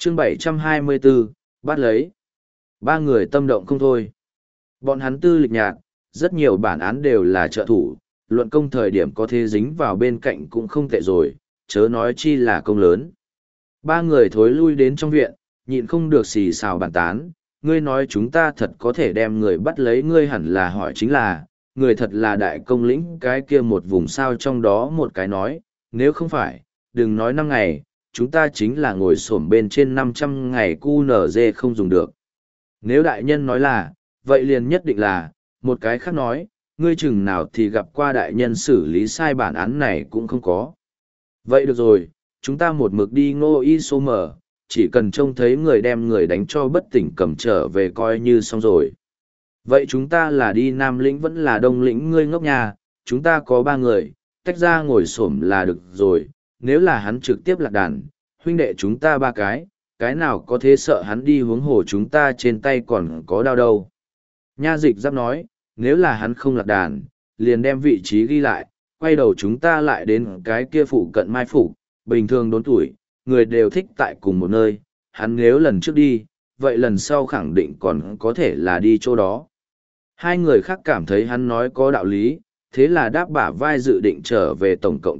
chương 724, bắt lấy. Ba người tâm động không thôi. Bọn hắn tư lịch nhạt, rất nhiều bản án đều là trợ thủ, luận công thời điểm có thể dính vào bên cạnh cũng không tệ rồi, chớ nói chi là công lớn. Ba người thối lui đến trong viện, nhịn không được xì xào bàn tán, ngươi nói chúng ta thật có thể đem người bắt lấy, ngươi hẳn là hỏi chính là, người thật là đại công lĩnh cái kia một vùng sao, trong đó một cái nói, nếu không phải, đừng nói 5 ngày, chúng ta chính là ngồi xổm bên trên 500 ngày QNZ không dùng được. Nếu đại nhân nói là, vậy liền nhất định là, một cái khác nói, ngươi chừng nào thì gặp qua đại nhân xử lý sai bản án này cũng không có. Vậy được rồi, chúng ta một mực đi Ngô Y Sô Mở, chỉ cần trông thấy người đem người đánh cho bất tỉnh cầm trở về coi như xong rồi. Vậy chúng ta là đi Nam Lĩnh vẫn là Đông Lĩnh, ngươi ngốc nhà, chúng ta có 3 người, tách ra ngồi xổm là được rồi, nếu là hắn trực tiếp lạc đàn, huynh đệ chúng ta 3 cái nào có thế sợ hắn đi huống hồ chúng ta trên tay còn có đao đâu. Nha Dịch Giáp nói, nếu là hắn không lạc đàn, liền đem vị trí ghi lại, quay đầu chúng ta lại đến cái kia phụ cận mai phục, bình thường đốn tuổi, người đều thích tại cùng một nơi, hắn nếu lần trước đi, vậy lần sau khẳng định còn có thể là đi chỗ đó. Hai người khác cảm thấy hắn nói có đạo lý, thế là đáp bả vai dự định trở về tổng cộng.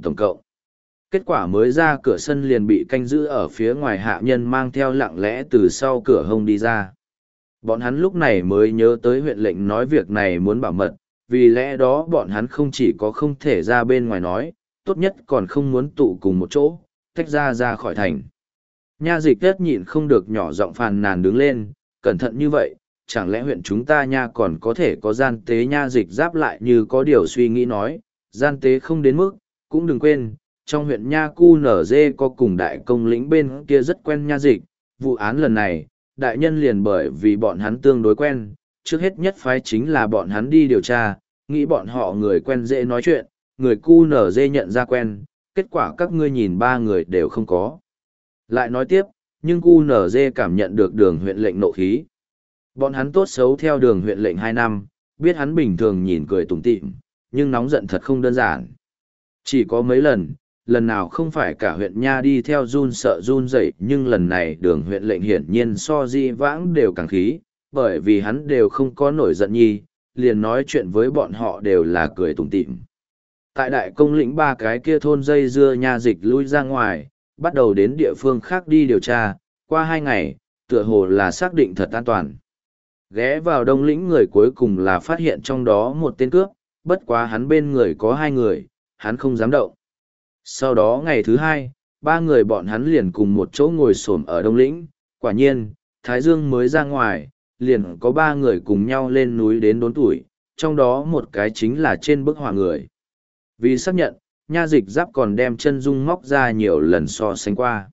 Kết quả mới ra cửa sân liền bị canh giữ ở phía ngoài hạ nhân mang theo lặng lẽ từ sau cửa hông đi ra. Bọn hắn lúc này mới nhớ tới huyện lệnh nói việc này muốn bảo mật, vì lẽ đó bọn hắn không chỉ có không thể ra bên ngoài nói, tốt nhất còn không muốn tụ cùng một chỗ, tách ra khỏi thành. Nha Dịch Tất nhịn không được nhỏ giọng phàn nàn đứng lên, cẩn thận như vậy, chẳng lẽ huyện chúng ta nha còn có thể có gian tế. Nha Dịch Giáp lại như có điều suy nghĩ nói, gian tế không đến mức, cũng đừng quên, trong huyện nha cu nở dê có cùng đại công lĩnh bên kia rất quen Nha Dịch, vụ án lần này, đại nhân liền bởi vì bọn hắn tương đối quen, trước hết nhất phái chính là bọn hắn đi điều tra, nghĩ bọn họ người quen dễ nói chuyện, người cu nở dê nhận ra quen, kết quả các ngươi nhìn 3 người đều không có. Lại nói tiếp, nhưng cu nở dê cảm nhận được đường huyện lệnh nộ khí. Bọn hắn tốt xấu theo đường huyện lệnh 2 năm, biết hắn bình thường nhìn cười tủm tỉm, nhưng nóng giận thật không đơn giản. Chỉ có mấy lần nào không phải cả huyện nha đi theo run sợ run rẩy, nhưng lần này đường huyện lệnh hiển nhiên so di vãng đều càng khí, bởi vì hắn đều không có nổi giận nhi, liền nói chuyện với bọn họ đều là cười tủm tỉm. Tại đại công lĩnh 3 cái kia thôn dây dưa Nha Dịch lui ra ngoài, bắt đầu đến địa phương khác đi điều tra, qua 2 ngày, tựa hồ là xác định thật an toàn. Ghé vào Đông Lĩnh người cuối cùng là phát hiện trong đó một tên cướp, bất quá hắn bên người có 2 người, hắn không dám động. Sau đó ngày thứ 2, 3 người bọn hắn liền cùng một chỗ ngồi xổm ở Đông Lĩnh, quả nhiên, Thái Dương mới ra ngoài, liền có 3 người cùng nhau lên núi đến đốn tuổi, trong đó một cái chính là trên bức họa người. Vì xác nhận, Nha Dịch Giáp còn đem chân dung móc ra nhiều lần so sánh qua.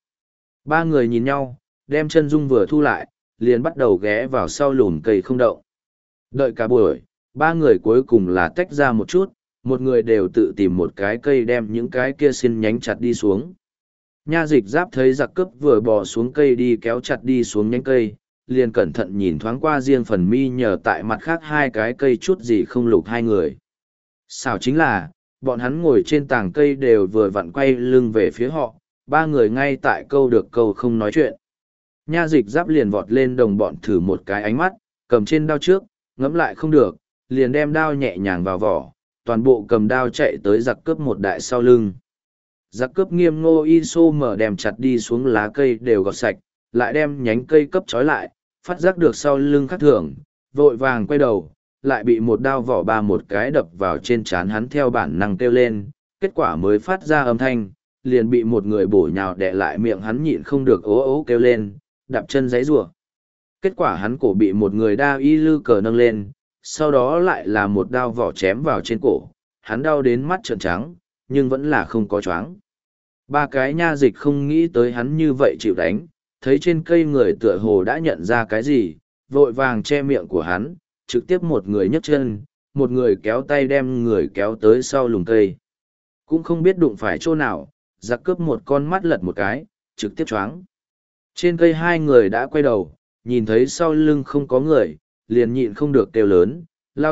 3 người nhìn nhau, đem chân dung vừa thu lại, liền bắt đầu ghé vào sau lùm cây không động. Đợi cả buổi, 3 người cuối cùng là tách ra một chút, một người đều tự tìm một cái cây đem những cái kia xin nhánh chặt đi xuống. Nha Dịch Giáp thấy giặc cướp vừa bò xuống cây đi kéo chặt đi xuống nhánh cây, liền cẩn thận nhìn thoáng qua riêng phần mi nhờ tại mặt khác 2 cái cây chút gì không lục 2 người. Xảo chính là, bọn hắn ngồi trên tảng cây đều vừa vặn quay lưng về phía họ, 3 người ngay tại câu được câu không nói chuyện. Nha Dịch Giáp liền vọt lên đồng bọn thử một cái ánh mắt, cầm trên đao trước, ngẫm lại không được, liền đem đao nhẹ nhàng vào vỏ, toàn bộ cầm đao chạy tới giặc cướp một đại sau lưng. Giặc cướp nghiêm Ngô Y Sô Mở đem chặt đi xuống lá cây đều gọt sạch, lại đem nhánh cây cấp trói lại, phát giác được sau lưng khác thường, vội vàng quay đầu, lại bị một đao vỏ ba một cái đập vào trên trán hắn, theo bản năng kêu lên, kết quả mới phát ra âm thanh, liền bị một người bổ nhào đè lại miệng, hắn nhịn không được ố ố kêu lên, đạp chân giãy giụa. Kết quả hắn cổ bị một người đao y lư cờ nâng lên, sau đó lại là một đao vỏ chém vào trên cổ, hắn đau đến mắt trợn trắng, nhưng vẫn là không có choáng. 3 cái Nha Dịch không nghĩ tới hắn như vậy chịu đánh, thấy trên cây người tựa hồ đã nhận ra cái gì, vội vàng che miệng của hắn, trực tiếp một người nhấc chân, một người kéo tay đem người kéo tới sau lùm cây. Cũng không biết đụng phải chỗ nào, giặc cướp một con mắt lật một cái, trực tiếp choáng. Trên cây 2 người đã quay đầu, nhìn thấy sau lưng không có người, liền nhịn không được kêu lớn,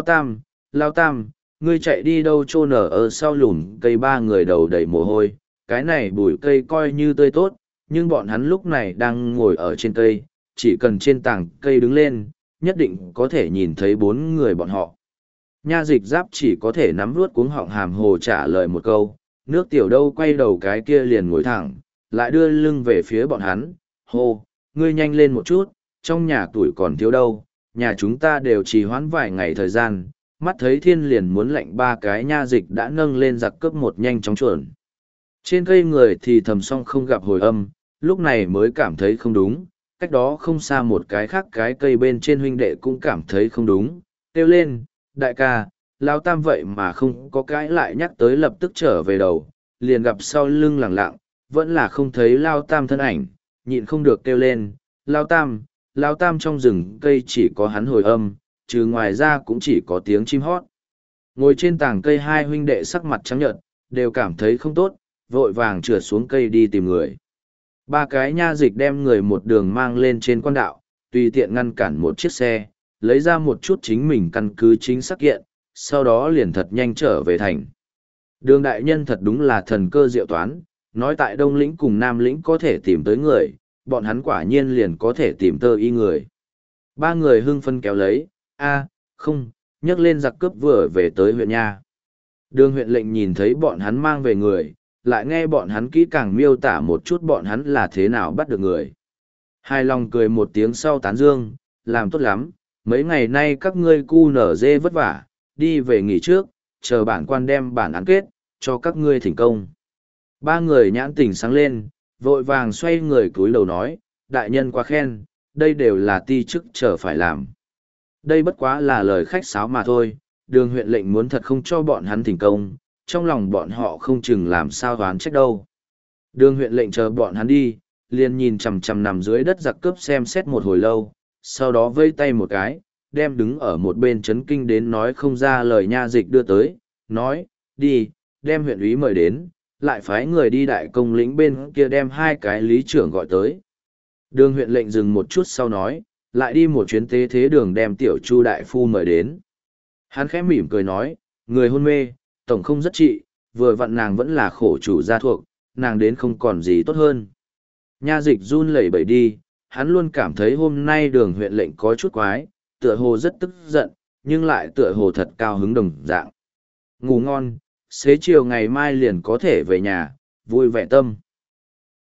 Lao Tam, ngươi chạy đi đâu trô nở ở sau lùm cây. 3 người đầu đầy mồ hôi, cái này bụi cây coi như tươi tốt, nhưng bọn hắn lúc này đang ngồi ở trên cây, chỉ cần trên tảng cây đứng lên, nhất định có thể nhìn thấy bốn người bọn họ. Nha dịch giáp chỉ có thể nắm vuốt cuống họng hàm hồ trả lời một câu, nước tiểu đâu quay đầu cái kia liền ngồi thẳng, lại đưa lưng về phía bọn hắn, hô, ngươi nhanh lên một chút, trong nhà tuổi còn thiếu đâu, nhà chúng ta đều trì hoãn vài ngày thời gian, mắt thấy thiên liền muốn lệnh ba cái nha dịch đã nâng lên giặc cướp một nhanh chóng chuẩn. Trên cây người thì thầm xong không gặp hồi âm, lúc này mới cảm thấy không đúng, cách đó không xa một cái khác cái cây bên trên huynh đệ cũng cảm thấy không đúng, kêu lên, đại ca, lao tam vậy mà không có cái lại nhắc tới lập tức trở về đầu, liền gặp sau lưng lẳng lặng, vẫn là không thấy lao tam thân ảnh, nhịn không được kêu lên, lao tam trong rừng cây chỉ có hắn hồi âm, trừ ngoài ra cũng chỉ có tiếng chim hót. Ngồi trên tảng cây hai huynh đệ sắc mặt trắng nhợt, đều cảm thấy không tốt, vội vàng trượt xuống cây đi tìm người. Ba cái nha dịch đem người một đường mang lên trên quan đạo, tùy tiện ngăn cản một chiếc xe, lấy ra một chút chính mình căn cứ chính xác kiện, sau đó liền thật nhanh trở về thành. Đường đại nhân thật đúng là thần cơ diệu toán, nói tại Đông Lĩnh cùng Nam Lĩnh có thể tìm tới người, bọn hắn quả nhiên liền có thể tìm tơ y người. Ba người hưng phân kéo lấy, không, nhấc lên giặc cướp vừa về tới huyện nha. Đường huyện lệnh nhìn thấy bọn hắn mang về người, lại nghe bọn hắn kỹ càng miêu tả một chút bọn hắn là thế nào bắt được người. Hài lòng cười một tiếng sau tán dương, làm tốt lắm, mấy ngày nay các ngươi cu nở dê vất vả, đi về nghỉ trước, chờ bản quan đem bản án kết, cho các ngươi thỉnh công. Ba người nhãn tình sáng lên, vội vàng xoay người cúi đầu nói, đại nhân quá khen, đây đều là ti chức chờ phải làm. Đây bất quá là lời khách sáo mà thôi, đường huyện lệnh muốn thật không cho bọn hắn thỉnh công, trong lòng bọn họ không chừng làm sao đoán trách đâu. Đường huyện lệnh chờ bọn hắn đi, liền nhìn chằm chằm nằm dưới đất giặc cướp xem xét một hồi lâu, sau đó vây tay một cái, đem đứng ở một bên chấn kinh đến nói không ra lời nha dịch đưa tới, nói, đi, đem huyện úy mời đến, lại phái người đi đại công lĩnh bên kia đem hai cái lý trưởng gọi tới. Đường huyện lệnh dừng một chút sau nói, lại đi một chuyến tế thế đường đem tiểu chu đại phu mời đến. Hắn khẽ mỉm cười nói, người hôn mê, tổng không rất trị, vừa vặn nàng vẫn là khổ chủ gia thuộc, nàng đến không còn gì tốt hơn. Nha dịch run lẩy bẩy đi, hắn luôn cảm thấy hôm nay đường huyện lệnh có chút quái, tựa hồ rất tức giận, nhưng lại tựa hồ thật cao hứng đồng dạng. Ngủ ngon, xế chiều ngày mai liền có thể về nhà, vui vẻ tâm.